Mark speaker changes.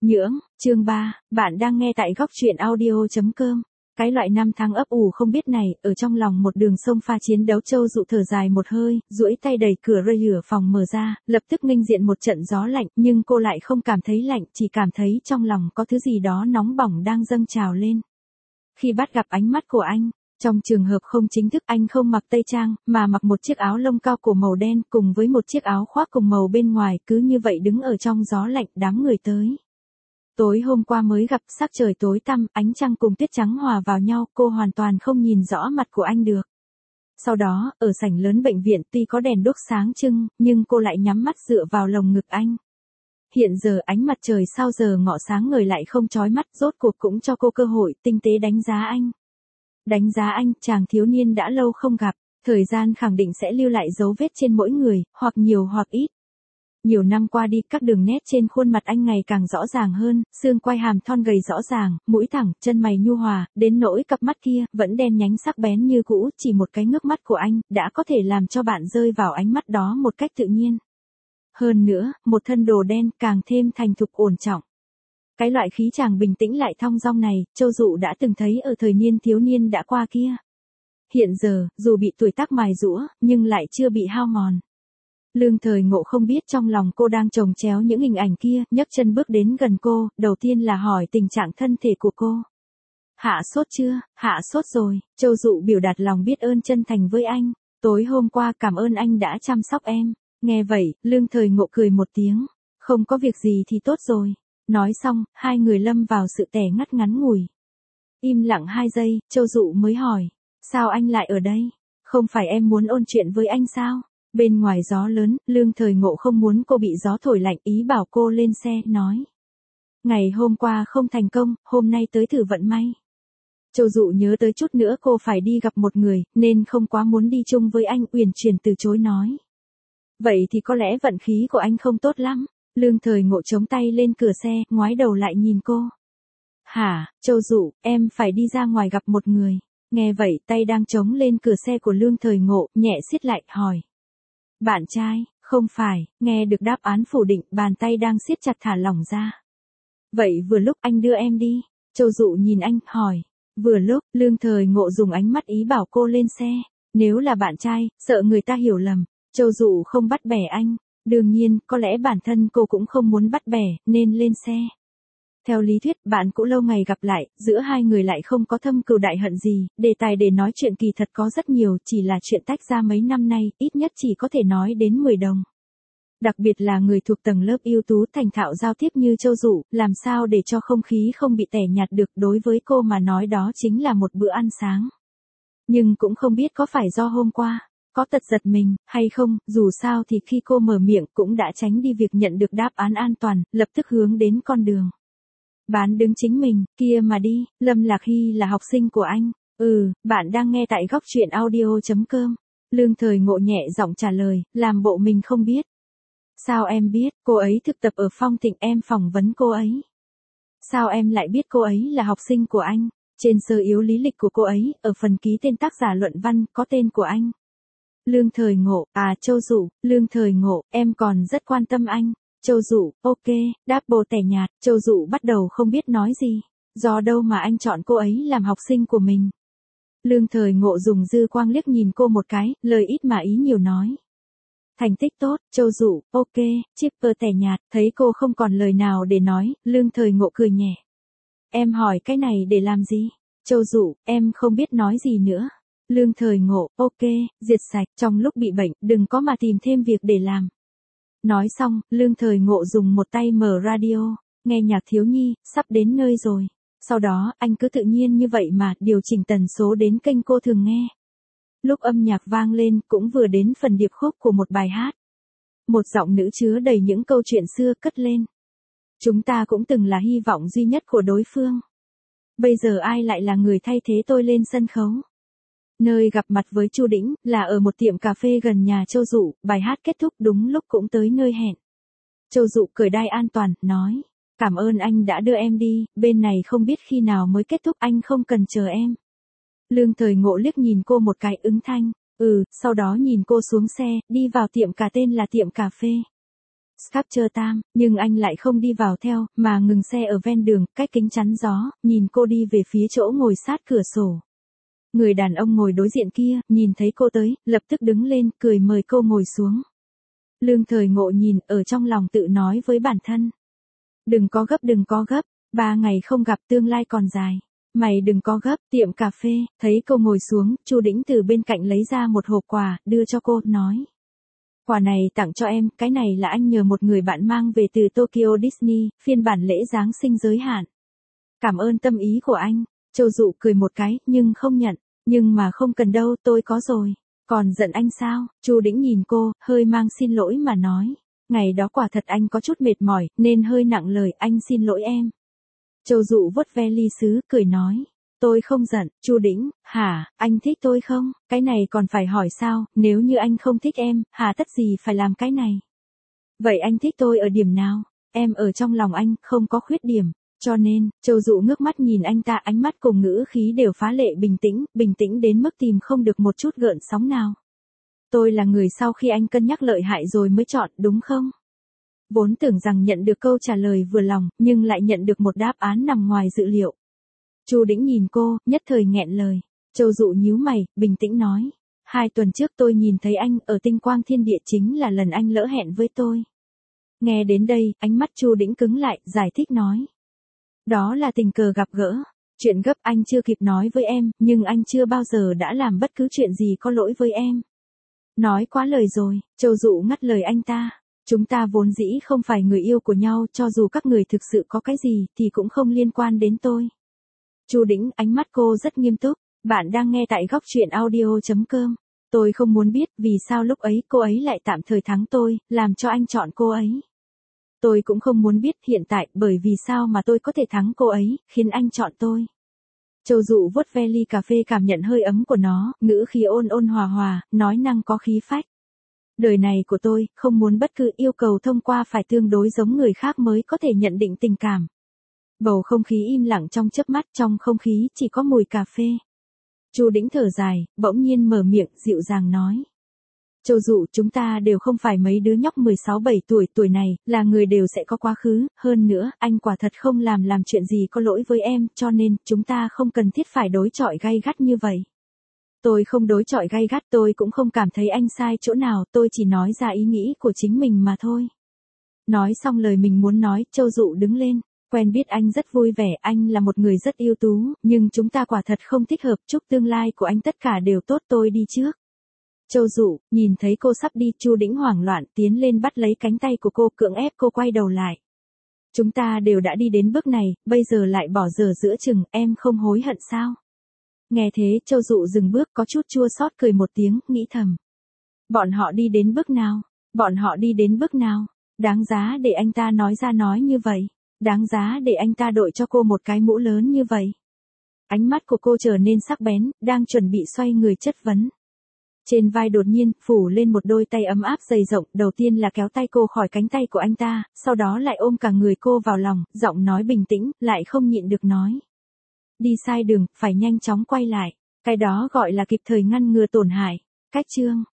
Speaker 1: Nhưỡng, chương 3, bạn đang nghe tại góc truyện audio.com. Cái loại năm tháng ấp ủ không biết này, ở trong lòng một đường sông pha chiến đấu, Châu Dụ thở dài một hơi, duỗi tay đẩy cửa rửa phòng mở ra, lập tức nghênh diện một trận gió lạnh, nhưng cô lại không cảm thấy lạnh, chỉ cảm thấy trong lòng có thứ gì đó nóng bỏng đang dâng trào lên. Khi bắt gặp ánh mắt của anh, trong trường hợp không chính thức, anh không mặc tây trang, mà mặc một chiếc áo lông cao cổ màu đen cùng với một chiếc áo khoác cùng màu bên ngoài, cứ như vậy đứng ở trong gió lạnh, đám người tới. Tối hôm qua mới gặp, sắc trời tối tăm, ánh trăng cùng tuyết trắng hòa vào nhau, cô hoàn toàn không nhìn rõ mặt của anh được. Sau đó, ở sảnh lớn bệnh viện tuy có đèn đuốc sáng trưng, nhưng cô lại nhắm mắt dựa vào lồng ngực anh. Hiện giờ ánh mặt trời sau giờ ngọ sáng ngời lại không chói mắt, rốt cuộc cũng cho cô cơ hội tinh tế đánh giá anh. Đánh giá anh, chàng thiếu niên đã lâu không gặp, thời gian khẳng định sẽ lưu lại dấu vết trên mỗi người, hoặc nhiều hoặc ít. Nhiều năm qua đi, các đường nét trên khuôn mặt anh ngày càng rõ ràng hơn, xương quai hàm thon gầy rõ ràng, mũi thẳng, chân mày nhu hòa, đến nỗi cặp mắt kia, vẫn đen nhánh sắc bén như cũ, chỉ một cái ngước mắt của anh, đã có thể làm cho bạn rơi vào ánh mắt đó một cách tự nhiên. Hơn nữa, một thân đồ đen càng thêm thành thục ổn trọng. Cái loại khí chàng bình tĩnh lại thong dong này, Châu Dụ đã từng thấy ở thời niên thiếu niên đã qua kia. Hiện giờ, dù bị tuổi tác mài giũa, nhưng lại chưa bị hao mòn. Lương Thời Ngộ không biết trong lòng cô đang chồng chéo những hình ảnh kia, nhấc chân bước đến gần cô, đầu tiên là hỏi tình trạng thân thể của cô. Hạ sốt chưa? Hạ sốt rồi, Châu Dụ biểu đạt lòng biết ơn chân thành với anh. Tối hôm qua cảm ơn anh đã chăm sóc em. Nghe vậy, Lương Thời Ngộ cười một tiếng. Không có việc gì thì tốt rồi. Nói xong, hai người lâm vào sự tẻ ngắt ngắn ngủi. Im lặng 2 giây, Châu Dụ mới hỏi. Sao anh lại ở đây? Không phải em muốn ôn chuyện với anh sao? Bên ngoài gió lớn, Lương Thời Ngộ không muốn cô bị gió thổi lạnh, ý bảo cô lên xe, nói. Ngày hôm qua không thành công, hôm nay tới thử vận may. Châu Dụ nhớ tới chút nữa cô phải đi gặp một người, nên không quá muốn đi chung với anh, uyển chuyển từ chối nói. Vậy thì có lẽ vận khí của anh không tốt lắm. Lương Thời Ngộ chống tay lên cửa xe, ngoái đầu lại nhìn cô. Hả, Châu Dụ, em phải đi ra ngoài gặp một người. Nghe vậy, tay đang chống lên cửa xe của Lương Thời Ngộ, nhẹ siết lại, hỏi. Bạn trai, không phải, nghe được đáp án phủ định, bàn tay đang siết chặt thả lỏng ra. Vậy vừa lúc anh đưa em đi. Châu Dụ nhìn anh, hỏi. Vừa lúc, Lương Thời Ngộ dùng ánh mắt ý bảo cô lên xe. Nếu là bạn trai, sợ người ta hiểu lầm. Châu Dụ không bắt bẻ anh. Đương nhiên, có lẽ bản thân cô cũng không muốn bắt bẻ, nên lên xe. Theo lý thuyết, bạn cũ lâu ngày gặp lại, giữa hai người lại không có thâm cừu đại hận gì, đề tài để nói chuyện kỳ thật có rất nhiều, chỉ là chuyện tách ra mấy năm nay, ít nhất chỉ có thể nói đến 10 đồng. Đặc biệt là người thuộc tầng lớp ưu tú thành thạo giao tiếp như Châu Dụ, làm sao để cho không khí không bị tẻ nhạt được, đối với cô mà nói đó chính là một bữa ăn sáng. Nhưng cũng không biết có phải do hôm qua có tật giật mình, hay không, dù sao thì khi cô mở miệng cũng đã tránh đi việc nhận được đáp án an toàn, lập tức hướng đến con đường. Bán đứng chính mình, kia mà đi, Lâm Lạc Hy là học sinh của anh. Bạn đang nghe tại góc truyện audio.com. Lương Thời Ngộ nhẹ giọng trả lời, làm bộ mình không biết. Sao em biết, cô ấy thực tập ở Phong Thịnh, em phỏng vấn cô ấy. Sao em lại biết cô ấy là học sinh của anh? Trên sơ yếu lý lịch của cô ấy, ở phần ký tên tác giả luận văn, có tên của anh. Lương Thời Ngộ, Châu Dụ, Lương Thời Ngộ, em còn rất quan tâm anh. Châu Dụ, ok, đáp bồ tẻ nhạt, Châu Dụ bắt đầu không biết nói gì. Do đâu mà anh chọn cô ấy làm học sinh của mình? Lương Thời Ngộ dùng dư quang liếc nhìn cô một cái, lời ít mà ý nhiều nói. Thành tích tốt, Châu Dụ, ok, chipper tẻ nhạt, thấy cô không còn lời nào để nói, Lương Thời Ngộ cười nhẹ. Em hỏi cái này để làm gì? Châu Dụ, em không biết nói gì nữa. Lương Thời Ngộ, ok, diệt sạch, trong lúc bị bệnh, đừng có mà tìm thêm việc để làm. Nói xong, Lương Thời Ngộ dùng một tay mở radio, nghe nhạc thiếu nhi, sắp đến nơi rồi. Sau đó, anh cứ tự nhiên như vậy mà điều chỉnh tần số đến kênh cô thường nghe. Lúc âm nhạc vang lên, cũng vừa đến phần điệp khúc của một bài hát. Một giọng nữ chứa đầy những câu chuyện xưa cất lên. Chúng ta cũng từng là hy vọng duy nhất của đối phương. Bây giờ ai lại là người thay thế tôi lên sân khấu? Nơi gặp mặt với Chu Đĩnh, là ở một tiệm cà phê gần nhà Châu Dụ, bài hát kết thúc đúng lúc cũng tới nơi hẹn. Châu Dụ cởi đai an toàn, nói. Cảm ơn anh đã đưa em đi, bên này không biết khi nào mới kết thúc, anh không cần chờ em. Lương Thời Ngộ liếc nhìn cô một cái ứng thanh. Sau đó nhìn cô xuống xe, đi vào tiệm cà tên là tiệm cà phê. Sculpture Tam, nhưng anh lại không đi vào theo, mà ngừng xe ở ven đường, cách kính chắn gió, nhìn cô đi về phía chỗ ngồi sát cửa sổ. Người đàn ông ngồi đối diện kia, nhìn thấy cô tới, lập tức đứng lên, cười mời cô ngồi xuống. Lương Thời Ngộ nhìn, ở trong lòng tự nói với bản thân. Đừng có gấp, 3 ngày không gặp tương lai còn dài. Mày đừng có gấp, tiệm cà phê, thấy cô ngồi xuống, Chu Đĩnh từ bên cạnh lấy ra một hộp quà, đưa cho cô, nói. Quà này tặng cho em, cái này là anh nhờ một người bạn mang về từ Tokyo Disney, phiên bản lễ Giáng sinh giới hạn. Cảm ơn tâm ý của anh. Châu Dụ cười một cái, nhưng không nhận. Nhưng mà không cần đâu, tôi có rồi. Còn giận anh sao? Chu Đĩnh nhìn cô, hơi mang xin lỗi mà nói. Ngày đó quả thật anh có chút mệt mỏi, nên hơi nặng lời, anh xin lỗi em. Châu Dụ vuốt ve ly sứ, cười nói. Tôi không giận. Chu Đĩnh, hả, anh thích tôi không? Cái này còn phải hỏi sao, nếu như anh không thích em, hà tất gì phải làm cái này? Vậy anh thích tôi ở điểm nào? Em ở trong lòng anh, không có khuyết điểm. Cho nên, Châu Dụ ngước mắt nhìn anh ta, ánh mắt cùng ngữ khí đều phá lệ bình tĩnh đến mức tìm không được một chút gợn sóng nào. Tôi là người sau khi anh cân nhắc lợi hại rồi mới chọn, đúng không? Vốn tưởng rằng nhận được câu trả lời vừa lòng, nhưng lại nhận được một đáp án nằm ngoài dự liệu. Chu Đĩnh nhìn cô, nhất thời nghẹn lời. Châu Dụ nhíu mày, bình tĩnh nói. 2 tuần trước tôi nhìn thấy anh ở Tinh Quang Thiên Địa, chính là lần anh lỡ hẹn với tôi. Nghe đến đây, ánh mắt Chu Đĩnh cứng lại, giải thích nói. Đó là tình cờ gặp gỡ. Chuyện gấp anh chưa kịp nói với em, nhưng anh chưa bao giờ đã làm bất cứ chuyện gì có lỗi với em. Nói quá lời rồi, Châu Dụ ngắt lời anh ta. Chúng ta vốn dĩ không phải người yêu của nhau, cho dù các người thực sự có cái gì, thì cũng không liên quan đến tôi. Chu Đĩnh, ánh mắt cô rất nghiêm túc. Bạn đang nghe tại góc truyện audio.com. Tôi không muốn biết vì sao lúc ấy cô ấy lại tạm thời thắng tôi, làm cho anh chọn cô ấy. Tôi cũng không muốn biết hiện tại bởi vì sao mà tôi có thể thắng cô ấy, khiến anh chọn tôi. Châu Dụ vuốt ve ly cà phê, cảm nhận hơi ấm của nó, ngữ khí ôn ôn hòa hòa, nói năng có khí phách. Đời này của tôi, không muốn bất cứ yêu cầu thông qua phải tương đối giống người khác mới có thể nhận định tình cảm. Bầu không khí im lặng trong chớp mắt, trong không khí chỉ có mùi cà phê. Chu Đĩnh thở dài, bỗng nhiên mở miệng, dịu dàng nói. Châu Dụ, chúng ta đều không phải mấy đứa nhóc 16-17 tuổi này, là người đều sẽ có quá khứ, hơn nữa, anh quả thật không làm chuyện gì có lỗi với em, cho nên, chúng ta không cần thiết phải đối chọi gay gắt như vậy. Tôi không đối chọi gay gắt, tôi cũng không cảm thấy anh sai chỗ nào, tôi chỉ nói ra ý nghĩ của chính mình mà thôi. Nói xong lời mình muốn nói, Châu Dụ đứng lên. Quen biết anh rất vui vẻ, anh là một người rất ưu tú, nhưng chúng ta quả thật không thích hợp, chúc tương lai của anh tất cả đều tốt, tôi đi trước. Châu Dụ, nhìn thấy cô sắp đi, Chu Đĩnh hoảng loạn tiến lên bắt lấy cánh tay của cô, cưỡng ép cô quay đầu lại. Chúng ta đều đã đi đến bước này, bây giờ lại bỏ dở giữa chừng, em không hối hận sao? Nghe thế, Châu Dụ dừng bước, có chút chua xót cười một tiếng, nghĩ thầm. Bọn họ đi đến bước nào? Bọn họ đi đến bước nào? Đáng giá để anh ta nói ra nói như vậy. Đáng giá để anh ta đội cho cô một cái mũ lớn như vậy. Ánh mắt của cô trở nên sắc bén, đang chuẩn bị xoay người chất vấn. Trên vai đột nhiên, phủ lên một đôi tay ấm áp dày rộng, đầu tiên là kéo tay cô khỏi cánh tay của anh ta, sau đó lại ôm cả người cô vào lòng, giọng nói bình tĩnh, lại không nhịn được nói. Đi sai đường, phải nhanh chóng quay lại. Cái đó gọi là kịp thời ngăn ngừa tổn hại. Cách chương.